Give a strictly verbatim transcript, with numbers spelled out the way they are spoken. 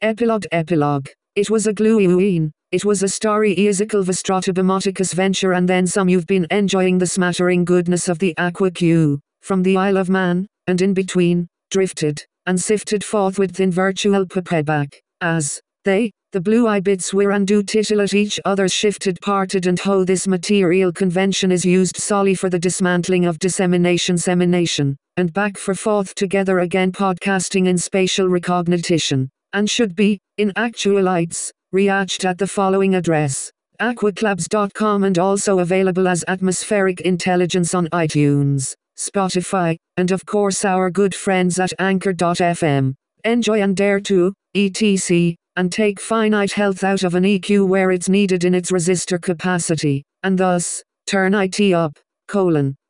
Epilogue Epilogue. It was a gluiuine. It was a starry easical vestratabemoticus venture and then some. You've been enjoying the smattering goodness of the Aqua Q, from the Isle of Man, and in between, drifted, and sifted forthwith in virtual puppetback, as they, the blue-eyed were and do tittle at each other's shifted parted and ho. This material convention is used solely for the dismantling of dissemination semination, and back for forth together again podcasting in spatial recognition, and should be, in actualites, reached at the following address, aquaclabs dot com, and also available as Atmospheric Intelligence on iTunes, Spotify, and of course our good friends at anchor dot f m. Enjoy and dare to, et cetera, and take finite health out of an E Q where it's needed in its resistor capacity, and thus, turn it up, colon.